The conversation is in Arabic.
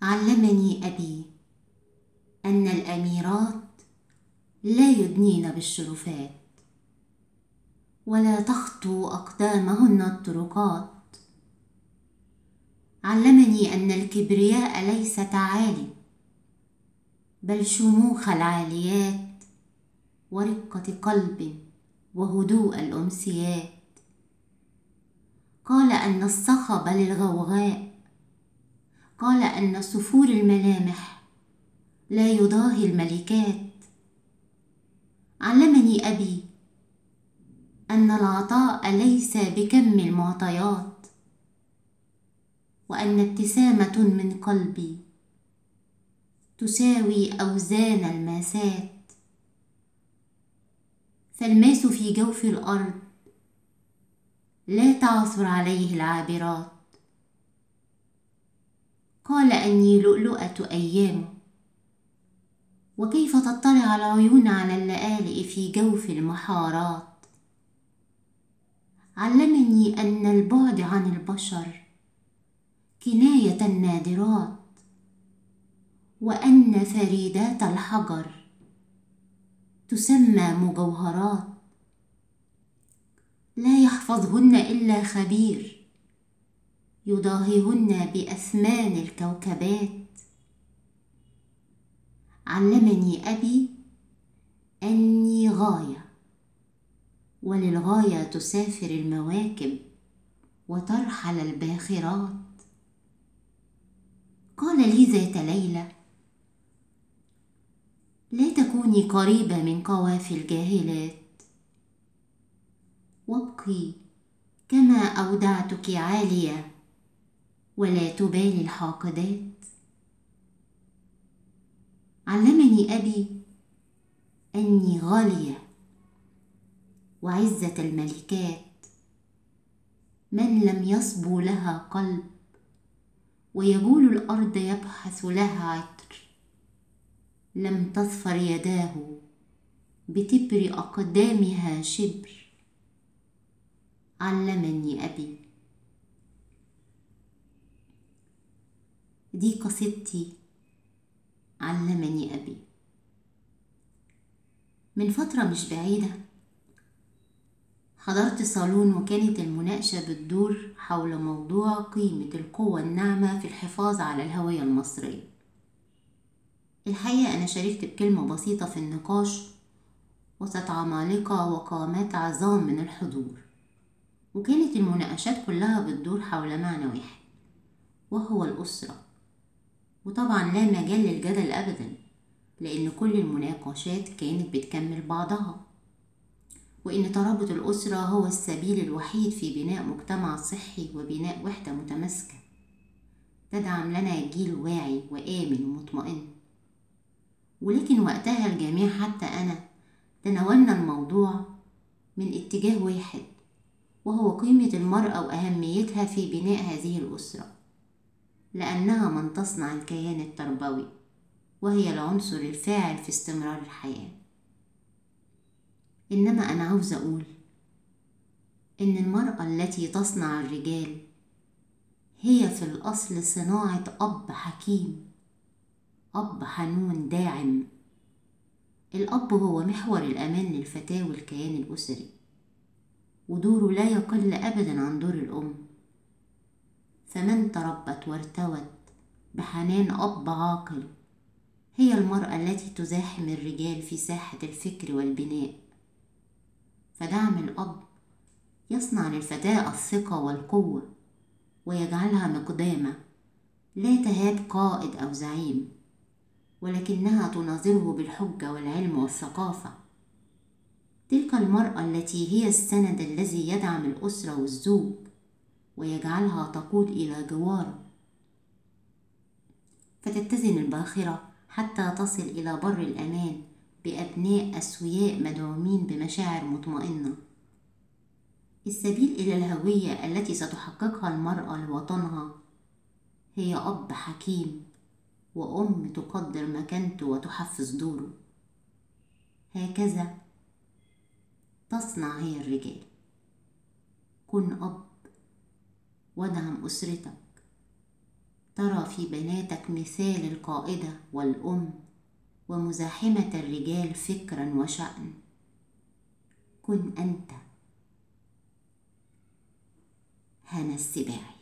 علمني أبي أن الأميرات لا يدنين بالشرفات ولا تخطو أقدامهن الطرقات. علمني أن الكبرياء ليس تعالي بل شموخ العاليات ورقة قلب وهدوء الأمسيات. قال أن الصخب للغوغاء، قال أن صفور الملامح لا يضاهي الملكات. علمني أبي أن العطاء ليس بكم المعطيات، وأن ابتسامة من قلبي تساوي أوزان الماسات. فالماس في جوف الأرض لا تعثر عليه العابرات. قال أني لؤلؤة أيامه، وكيف تطلع العيون على اللآلئ في جوف المحارات. علمني أن البعد عن البشر كناية النادرات، وأن فريدات الحجر تسمى مجوهرات. لا يحفظهن إلا خبير يضاهيهن بأثمان الكوكبات. علمني أبي أني غاية، وللغاية تسافر المواكب وترحل الباخرات. قال لي ذات ليلة: لا تكوني قريبة من قوافي الجاهلات، وابقي كما أودعتك عالية ولا تبالي الحاقدات. علمني أبي أني غالية وعزة الملكات. من لم يصبو لها قلب ويجول الأرض يبحث لها عطر، لم تظفر يداه بتبر أقدامها شبر. علمني أبي. دي قصيدتي علمني أبي. من فترة مش بعيدة حضرت صالون، وكانت المناقشة بتدور حول موضوع قيمة القوة الناعمة في الحفاظ على الهوية المصرية. الحقيقة أنا شاركت بكلمة بسيطة في النقاش وسط عمالقة وقامات عظام من الحضور، وكانت المناقشات كلها بتدور حول معنى واحد وهو الأسرة. وطبعا لا مجال للجدل أبدا، لأن كل المناقشات كانت بتكمل بعضها، وإن ترابط الأسرة هو السبيل الوحيد في بناء مجتمع صحي وبناء وحدة متماسكة تدعم لنا جيل واعي وآمن ومطمئن. ولكن وقتها الجميع حتى أنا تناولنا الموضوع من اتجاه واحد، وهو قيمة المرأة وأهميتها في بناء هذه الأسرة، لأنها من تصنع الكيان التربوي، وهي العنصر الفاعل في استمرار الحياة. إنما أنا عاوز أقول إن المرأة التي تصنع الرجال هي في الأصل صناعة أب حكيم، أب حنون داعم. الأب هو محور الأمان للفتاة والكيان الأسري، ودوره لا يقل أبدا عن دور الأم. فمن تربت وارتوت بحنان أب عاقل هي المرأة التي تزاحم الرجال في ساحة الفكر والبناء. فدعم الأب يصنع للفتاة الثقة والقوة، ويجعلها مقدامة لا تهاب قائد أو زعيم، ولكنها تناظره بالحجة والعلم والثقافة. تلك المرأة التي هي السند الذي يدعم الأسرة والزوج ويجعلها تقود إلى جواره، فتتزن الباخرة حتى تصل إلى بر الأمان بأبناء أسوياء مدعومين بمشاعر مطمئنة. السبيل إلى الهوية التي ستحققها المرأة لوطنها هي أب حكيم وأم تقدر مكانته وتحفز دوره. هكذا تصنع هي الرجال. كن أب وادعم أسرتك، ترى في بناتك مثال القائدة والأم ومزاحمة الرجال فكرا وشأن. كن أنت. هنا السباعي.